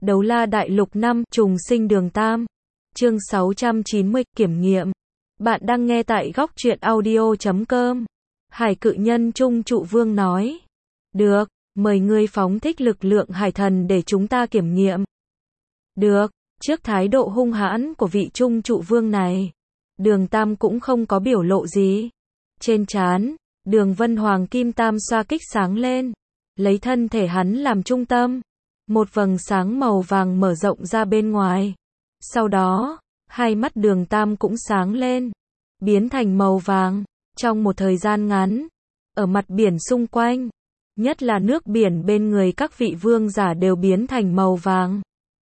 Đấu la đại lục 5, trùng sinh đường Tam. Chương 690, kiểm nghiệm. Bạn đang nghe tại góc truyện audio.com. Hải cự nhân Trung Trụ Vương nói. Được, mời ngươi phóng thích lực lượng hải thần để chúng ta kiểm nghiệm. Được, trước thái độ hung hãn của vị Trung Trụ Vương này, đường Tam cũng không có biểu lộ gì. Trên trán, đường vân hoàng kim tam xoa kích sáng lên, lấy thân thể hắn làm trung tâm. Một vầng sáng màu vàng mở rộng ra bên ngoài. Sau đó, hai mắt đường Tam cũng sáng lên, biến thành màu vàng. Trong một thời gian ngắn, ở mặt biển xung quanh, nhất là nước biển bên người các vị vương giả đều biến thành màu vàng.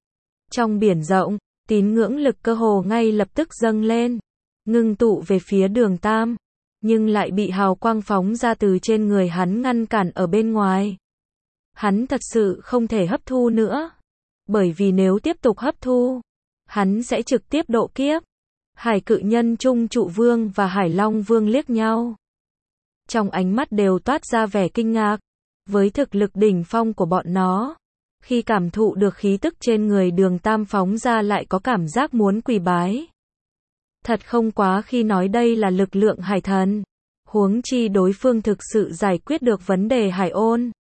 Trong biển rộng, tín ngưỡng lực cơ hồ ngay lập tức dâng lên, ngưng tụ về phía đường Tam, nhưng lại bị hào quang phóng ra từ trên người hắn ngăn cản ở bên ngoài. Hắn thật sự không thể hấp thu nữa, bởi vì nếu tiếp tục hấp thu, hắn sẽ trực tiếp độ kiếp. Hải cự nhân Trung Trụ Vương và Hải Long Vương liếc nhau, trong ánh mắt đều toát ra vẻ kinh ngạc. Với thực lực đỉnh phong của bọn nó, khi cảm thụ được khí tức trên người đường Tam phóng ra lại có cảm giác muốn quỳ bái. Thật không quá khi nói đây là lực lượng hải thần, huống chi đối phương thực sự giải quyết được vấn đề hải ôn.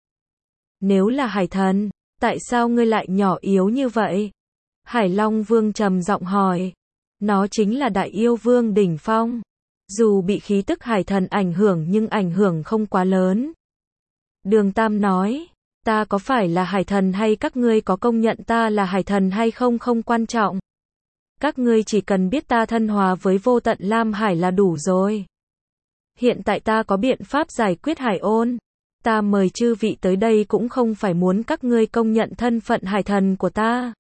Nếu là hải thần, tại sao ngươi lại nhỏ yếu như vậy? Hải Long Vương trầm giọng hỏi. Nó chính là đại yêu vương đỉnh phong. Dù bị khí tức hải thần ảnh hưởng nhưng ảnh hưởng không quá lớn. Đường Tam nói, ta có phải là hải thần hay các ngươi có công nhận ta là hải thần hay không không quan trọng. Các ngươi chỉ cần biết ta thân hòa với vô tận Lam Hải là đủ rồi. Hiện tại ta có biện pháp giải quyết hải ôn. Ta mời chư vị tới đây cũng không phải muốn các ngươi công nhận thân phận hải thần của ta,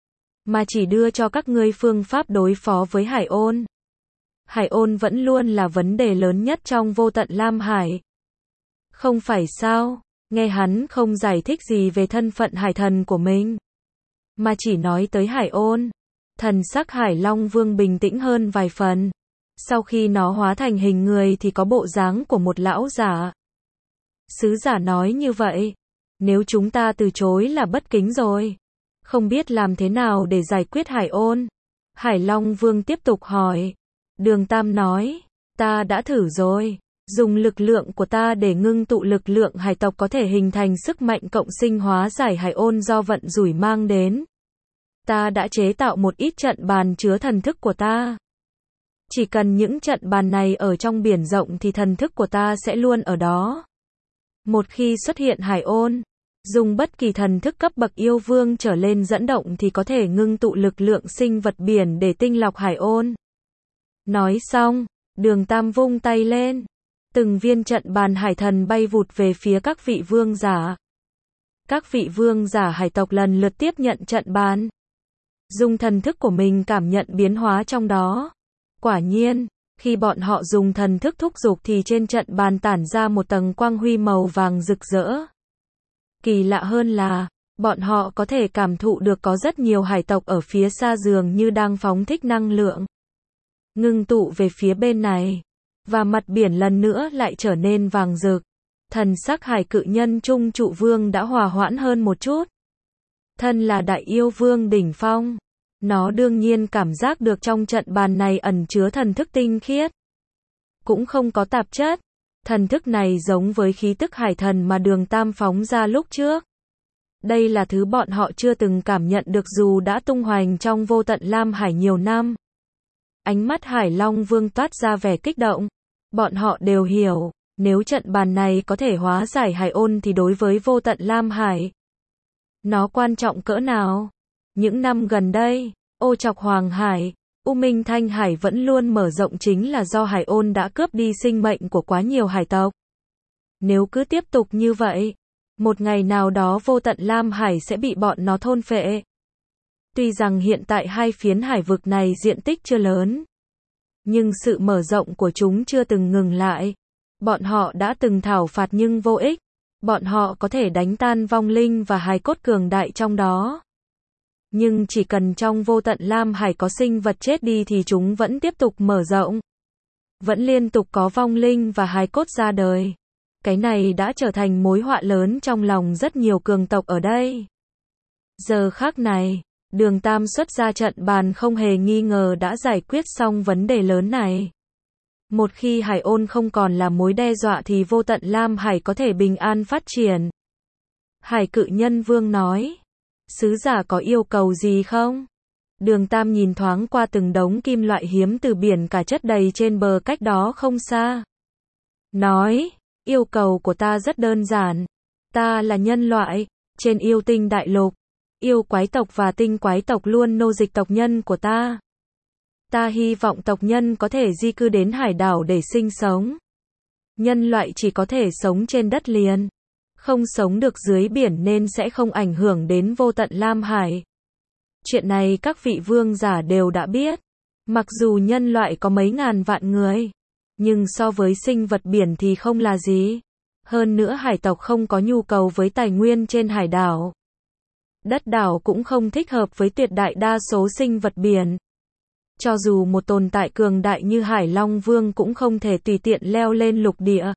mà chỉ đưa cho các ngươi phương pháp đối phó với hải ôn. Hải ôn vẫn luôn là vấn đề lớn nhất trong vô tận Lam Hải. Không phải sao? Nghe hắn không giải thích gì về thân phận hải thần của mình, mà chỉ nói tới hải ôn. Thần sắc Hải Long Vương bình tĩnh hơn vài phần. Sau khi nó hóa thành hình người thì có bộ dáng của một lão giả. Sứ giả nói như vậy, nếu chúng ta từ chối là bất kính rồi. Không biết làm thế nào để giải quyết hải ôn? Hải Long Vương tiếp tục hỏi. Đường Tam nói, ta đã thử rồi. Dùng lực lượng của ta để ngưng tụ lực lượng hải tộc có thể hình thành sức mạnh cộng sinh hóa giải hải ôn do vận rủi mang đến. Ta đã chế tạo một ít trận bàn chứa thần thức của ta. Chỉ cần những trận bàn này ở trong biển rộng thì thần thức của ta sẽ luôn ở đó. Một khi xuất hiện hải ôn, dùng bất kỳ thần thức cấp bậc yêu vương trở lên dẫn động thì có thể ngưng tụ lực lượng sinh vật biển để tinh lọc hải ôn. Nói xong, đường Tam vung tay lên. Từng viên trận bàn hải thần bay vụt về phía các vị vương giả. Các vị vương giả hải tộc lần lượt tiếp nhận trận bàn, dùng thần thức của mình cảm nhận biến hóa trong đó. Quả nhiên, khi bọn họ dùng thần thức thúc giục thì trên trận bàn tản ra một tầng quang huy màu vàng rực rỡ. Kỳ lạ hơn là, bọn họ có thể cảm thụ được có rất nhiều hải tộc ở phía xa dường như đang phóng thích năng lượng, ngưng tụ về phía bên này, và mặt biển lần nữa lại trở nên vàng rực. Thần sắc hải cự nhân Trung Trụ Vương đã hòa hoãn hơn một chút. Thân là đại yêu vương đỉnh phong, nó đương nhiên cảm giác được trong trận bàn này ẩn chứa thần thức tinh khiết, cũng không có tạp chất. Thần thức này giống với khí tức hải thần mà đường Tam phóng ra lúc trước. Đây là thứ bọn họ chưa từng cảm nhận được dù đã tung hoành trong vô tận Lam Hải nhiều năm. Ánh mắt Hải Long Vương toát ra vẻ kích động. Bọn họ đều hiểu, nếu trận bàn này có thể hóa giải hải ôn thì đối với vô tận Lam Hải, nó quan trọng cỡ nào. Những năm gần đây, ô trọc Hoàng Hải, U Minh Thanh Hải vẫn luôn mở rộng chính là do hải ôn đã cướp đi sinh mệnh của quá nhiều hải tộc. Nếu cứ tiếp tục như vậy, một ngày nào đó vô tận Lam Hải sẽ bị bọn nó thôn phệ. Tuy rằng hiện tại hai phiến hải vực này diện tích chưa lớn, nhưng sự mở rộng của chúng chưa từng ngừng lại. Bọn họ đã từng thảo phạt nhưng vô ích. Bọn họ có thể đánh tan vong linh và hài cốt cường đại trong đó, nhưng chỉ cần trong vô tận Lam Hải có sinh vật chết đi thì chúng vẫn tiếp tục mở rộng. Vẫn liên tục có vong linh và hài cốt ra đời. Cái này đã trở thành mối họa lớn trong lòng rất nhiều cường tộc ở đây. Giờ khắc này, Đường Tam xuất ra trận bàn không hề nghi ngờ đã giải quyết xong vấn đề lớn này. Một khi Hải Ôn không còn là mối đe dọa thì Vô Tận Lam Hải có thể bình an phát triển. Hải Cự Nhân Vương nói, sứ giả có yêu cầu gì không? Đường Tam nhìn thoáng qua từng đống kim loại hiếm từ biển cả chất đầy trên bờ cách đó không xa. Nói, yêu cầu của ta rất đơn giản. Ta là nhân loại, trên yêu tinh đại lục. Yêu quái tộc và tinh quái tộc luôn nô dịch tộc nhân của ta. Ta hy vọng tộc nhân có thể di cư đến hải đảo để sinh sống. Nhân loại chỉ có thể sống trên đất liền, không sống được dưới biển nên sẽ không ảnh hưởng đến Vô Tận Lam Hải. Chuyện này các vị vương giả đều đã biết. Mặc dù nhân loại có mấy ngàn vạn người, nhưng so với sinh vật biển thì không là gì. Hơn nữa hải tộc không có nhu cầu với tài nguyên trên hải đảo. Đất đảo cũng không thích hợp với tuyệt đại đa số sinh vật biển. Cho dù một tồn tại cường đại như Hải Long Vương cũng không thể tùy tiện leo lên lục địa.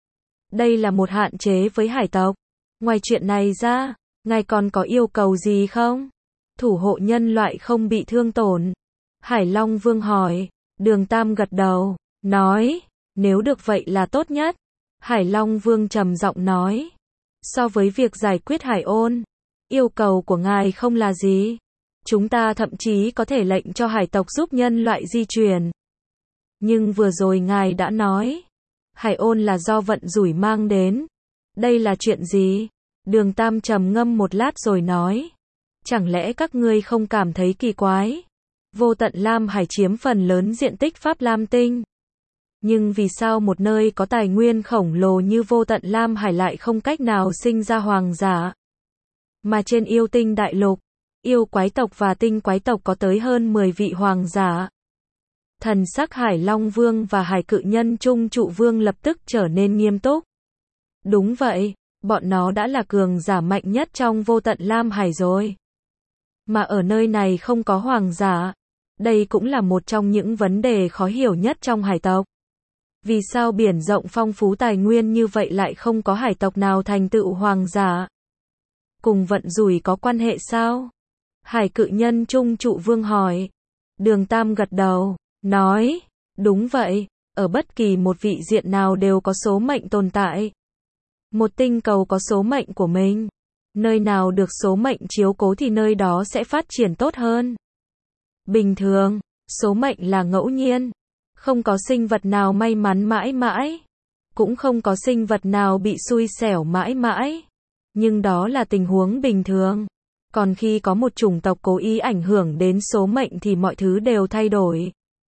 Đây là một hạn chế với hải tộc. Ngoài chuyện này ra, ngài còn có yêu cầu gì không? Thủ hộ nhân loại không bị thương tổn. Hải Long Vương hỏi. Đường Tam gật đầu, nói, nếu được vậy là tốt nhất. Hải Long Vương trầm giọng nói, so với việc giải quyết Hải Ôn, yêu cầu của ngài không là gì. Chúng ta thậm chí có thể lệnh cho hải tộc giúp nhân loại di chuyển. Nhưng vừa rồi ngài đã nói, Hải Ôn là do vận rủi mang đến. Đây là chuyện gì? Đường Tam trầm ngâm một lát rồi nói, chẳng lẽ các ngươi không cảm thấy kỳ quái? Vô Tận Lam Hải chiếm phần lớn diện tích Pháp Lam Tinh. Nhưng vì sao một nơi có tài nguyên khổng lồ như Vô Tận Lam Hải lại không cách nào sinh ra hoàng giả? Mà trên yêu tinh đại lục, yêu quái tộc và tinh quái tộc có tới hơn 10 vị hoàng giả. Thần sắc Hải Long Vương và Hải Cự Nhân Trung Trụ Vương lập tức trở nên nghiêm túc. Đúng vậy, bọn nó đã là cường giả mạnh nhất trong Vô Tận Lam Hải rồi. Mà ở nơi này không có hoàng giả. Đây cũng là một trong những vấn đề khó hiểu nhất trong hải tộc. Vì sao biển rộng phong phú tài nguyên như vậy lại không có hải tộc nào thành tựu hoàng giả? Cùng vận rủi có quan hệ sao? Hải Cự Nhân Trung Trụ Vương hỏi. Đường Tam gật đầu, nói, đúng vậy, ở bất kỳ một vị diện nào đều có số mệnh tồn tại. Một tinh cầu có số mệnh của mình. Nơi nào được số mệnh chiếu cố thì nơi đó sẽ phát triển tốt hơn. Bình thường, số mệnh là ngẫu nhiên. Không có sinh vật nào may mắn mãi mãi. Cũng không có sinh vật nào bị xui xẻo mãi mãi. Nhưng đó là tình huống bình thường. Còn khi có một chủng tộc cố ý ảnh hưởng đến số mệnh thì mọi thứ đều thay đổi.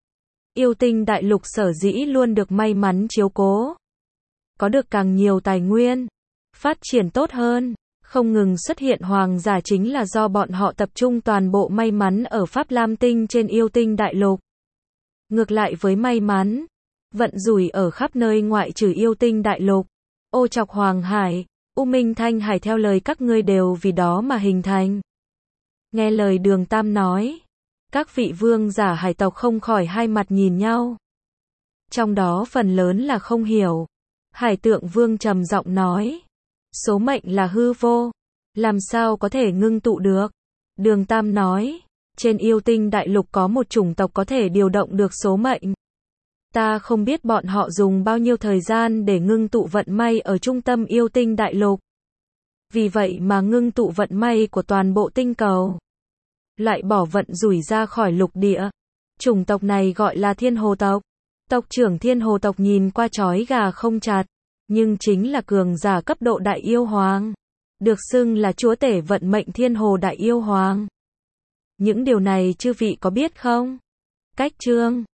Yêu tinh đại lục sở dĩ luôn được may mắn chiếu cố. Có được càng nhiều tài nguyên. Phát triển tốt hơn. Không ngừng xuất hiện hoàng giả chính là do bọn họ tập trung toàn bộ may mắn ở Pháp Lam Tinh trên yêu tinh đại lục. Ngược lại với may mắn, vận rủi ở khắp nơi ngoại trừ yêu tinh đại lục. Ô Trọc Hoàng Hải, U Minh Thanh Hải theo lời các ngươi đều vì đó mà hình thành. Nghe lời Đường Tam nói, các vị vương giả hải tộc không khỏi hai mặt nhìn nhau. Trong đó phần lớn là không hiểu. Hải Tượng Vương trầm giọng nói, số mệnh là hư vô, làm sao có thể ngưng tụ được? Đường Tam nói, trên yêu tinh đại lục có một chủng tộc có thể điều động được số mệnh. Ta không biết bọn họ dùng bao nhiêu thời gian để ngưng tụ vận may ở trung tâm yêu tinh đại lục. Vì vậy mà ngưng tụ vận may của toàn bộ tinh cầu. Lại bỏ vận rủi ra khỏi lục địa. Chủng tộc này gọi là Thiên Hồ tộc. Tộc trưởng Thiên Hồ tộc nhìn qua chói gà không chặt. Nhưng chính là cường giả cấp độ đại yêu hoàng. Được xưng là chúa tể vận mệnh Thiên Hồ đại yêu hoàng. Những điều này chư vị có biết không? Cách chương